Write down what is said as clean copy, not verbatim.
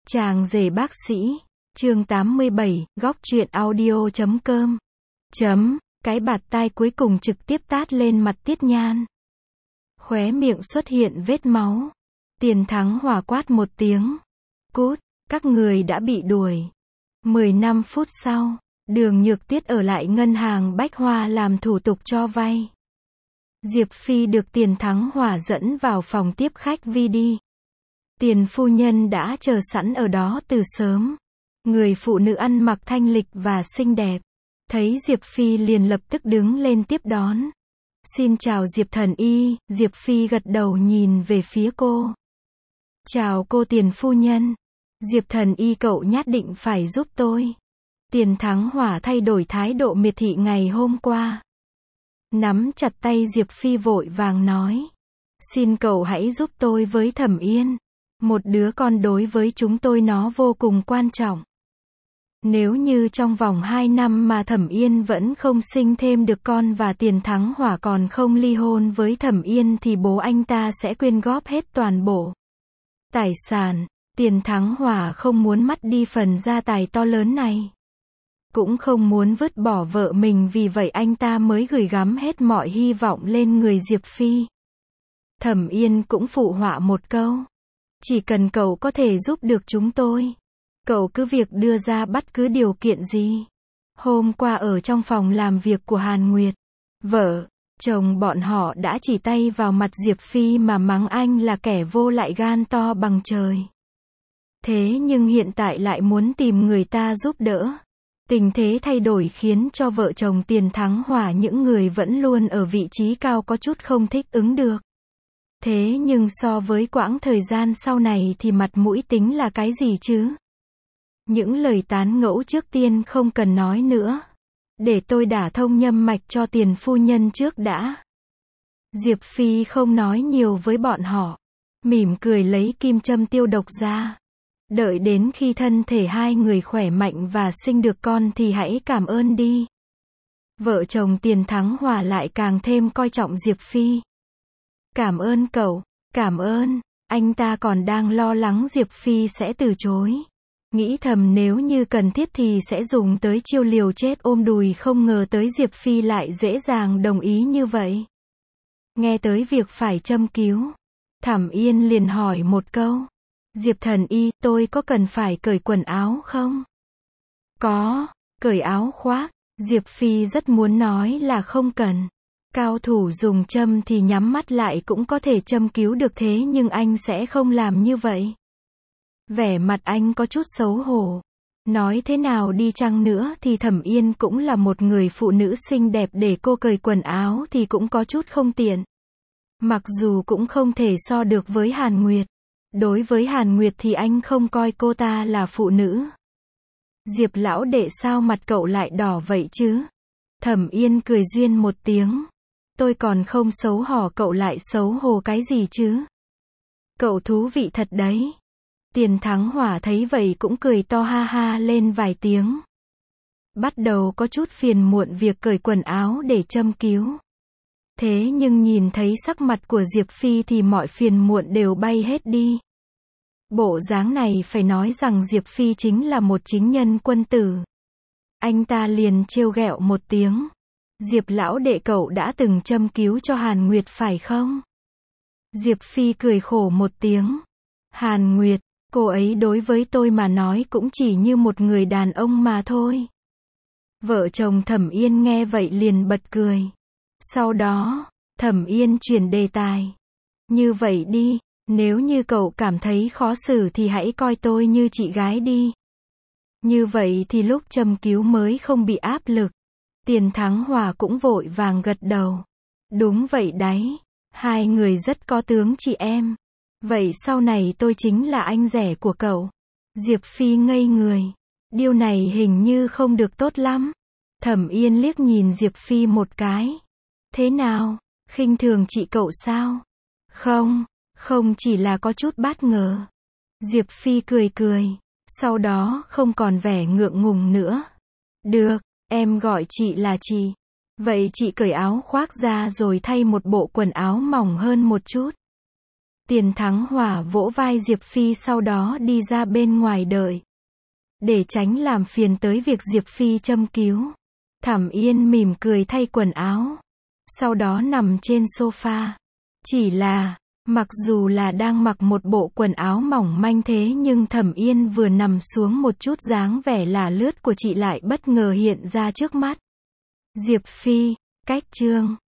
Chàng rể bác sĩ, chương 87, góc truyện audio.com. Cái bạt tai cuối cùng trực tiếp tát lên mặt Tiết Nhan. Khóe miệng xuất hiện vết máu. Tiền Thắng Hòa quát một tiếng. Cút, các người đã bị đuổi. 15 phút sau, Đường Nhược Tuyết ở lại ngân hàng Bách Hoa làm thủ tục cho vay. Diệp Phi được Tiền Thắng Hòa dẫn vào phòng tiếp khách VD. Tiền phu nhân đã chờ sẵn ở đó từ sớm. Người phụ nữ ăn mặc thanh lịch và xinh đẹp. Thấy Diệp Phi liền lập tức đứng lên tiếp đón. Xin chào Diệp thần y, Diệp Phi gật đầu nhìn về phía cô. Chào cô Tiền phu nhân. Diệp thần y cậu nhất định phải giúp tôi. Tiền Thắng Hòa thay đổi thái độ miệt thị ngày hôm qua. Nắm chặt tay Diệp Phi vội vàng nói. Xin cậu hãy giúp tôi với Thẩm Yên. Một đứa con đối với chúng tôi nó vô cùng quan trọng. Nếu như trong vòng 2 năm mà Thẩm Yên vẫn không sinh thêm được con và Tiền Thắng Hòa còn không ly hôn với Thẩm Yên thì bố anh ta sẽ quyên góp hết toàn bộ tài sản. Tiền Thắng Hòa không muốn mất đi phần gia tài to lớn này. Cũng không muốn vứt bỏ vợ mình, vì vậy anh ta mới gửi gắm hết mọi hy vọng lên người Diệp Phi. Thẩm Yên cũng phụ họa một câu. Chỉ cần cậu có thể giúp được chúng tôi, cậu cứ việc đưa ra bất cứ điều kiện gì. Hôm qua ở trong phòng làm việc của Hàn Nguyệt, vợ, chồng bọn họ đã chỉ tay vào mặt Diệp Phi mà mắng anh là kẻ vô lại gan to bằng trời. Thế nhưng hiện tại lại muốn tìm người ta giúp đỡ. Tình thế thay đổi khiến cho vợ chồng Tiền Thắng Hòa, những người vẫn luôn ở vị trí cao, có chút không thích ứng được. Thế nhưng so với quãng thời gian sau này thì mặt mũi tính là cái gì chứ? Những lời tán ngẫu trước tiên không cần nói nữa. Để tôi đả thông nhâm mạch cho Tiền phu nhân trước đã. Diệp Phi không nói nhiều với bọn họ. Mỉm cười lấy kim châm tiêu độc ra. Đợi đến khi thân thể hai người khỏe mạnh và sinh được con thì hãy cảm ơn đi. Vợ chồng Tiền Thắng Hòa lại càng thêm coi trọng Diệp Phi. Cảm ơn cậu, cảm ơn. Anh ta còn đang lo lắng Diệp Phi sẽ từ chối. Nghĩ thầm nếu như cần thiết thì sẽ dùng tới chiêu liều chết ôm đùi, không ngờ tới Diệp Phi lại dễ dàng đồng ý như vậy. Nghe tới việc phải châm cứu, Thẩm Yên liền hỏi một câu. Diệp thần y, tôi có cần phải cởi quần áo không? Có, cởi áo khoác. Diệp Phi rất muốn nói là không cần. Cao thủ dùng châm thì nhắm mắt lại cũng có thể châm cứu được, thế nhưng anh sẽ không làm như vậy. Vẻ mặt anh có chút xấu hổ. Nói thế nào đi chăng nữa thì Thẩm Yên cũng là một người phụ nữ xinh đẹp, để cô cởi quần áo thì cũng có chút không tiện. Mặc dù cũng không thể so được với Hàn Nguyệt. Đối với Hàn Nguyệt thì anh không coi cô ta là phụ nữ. Diệp lão đệ, sao mặt cậu lại đỏ vậy chứ? Thẩm Yên cười duyên một tiếng. Tôi còn không xấu hổ, cậu lại xấu hổ cái gì chứ? Cậu thú vị thật đấy. Tiền Thắng Hòa thấy vậy cũng cười to ha ha lên vài tiếng. Bắt đầu có chút phiền muộn việc cởi quần áo để châm cứu. Thế nhưng nhìn thấy sắc mặt của Diệp Phi thì mọi phiền muộn đều bay hết đi. Bộ dáng này phải nói rằng Diệp Phi chính là một chính nhân quân tử. Anh ta liền trêu ghẹo một tiếng. Diệp lão đệ, cậu đã từng châm cứu cho Hàn Nguyệt phải không? Diệp Phi cười khổ một tiếng. Hàn Nguyệt, cô ấy đối với tôi mà nói cũng chỉ như một người đàn ông mà thôi. Vợ chồng Thẩm Yên nghe vậy liền bật cười. Sau đó, Thẩm Yên chuyển đề tài. Như vậy đi, nếu như cậu cảm thấy khó xử thì hãy coi tôi như chị gái đi. Như vậy thì lúc châm cứu mới không bị áp lực. Tiền Thắng Hòa cũng vội vàng gật đầu. Đúng vậy đấy, hai người rất có tướng chị em. Vậy sau này tôi chính là anh rể của cậu. Diệp Phi ngây người. Điều này hình như không được tốt lắm. Thẩm Yên liếc nhìn Diệp Phi một cái. Thế nào, khinh thường chị cậu sao? Không chỉ là có chút bất ngờ. Diệp Phi cười cười. Sau đó không còn vẻ ngượng ngùng nữa. Được, em gọi chị là chị. Vậy chị cởi áo khoác ra rồi thay một bộ quần áo mỏng hơn một chút. Tiền Thắng Hòa vỗ vai Diệp Phi sau đó đi ra bên ngoài đợi. Để tránh làm phiền tới việc Diệp Phi châm cứu. Thẩm Yên mỉm cười thay quần áo. Sau đó nằm trên sofa. Chỉ là, mặc dù là đang mặc một bộ quần áo mỏng manh thế nhưng Thẩm Yên vừa nằm xuống một chút dáng vẻ là lướt của chị lại bất ngờ hiện ra trước mắt. Diệp Phi, cách chương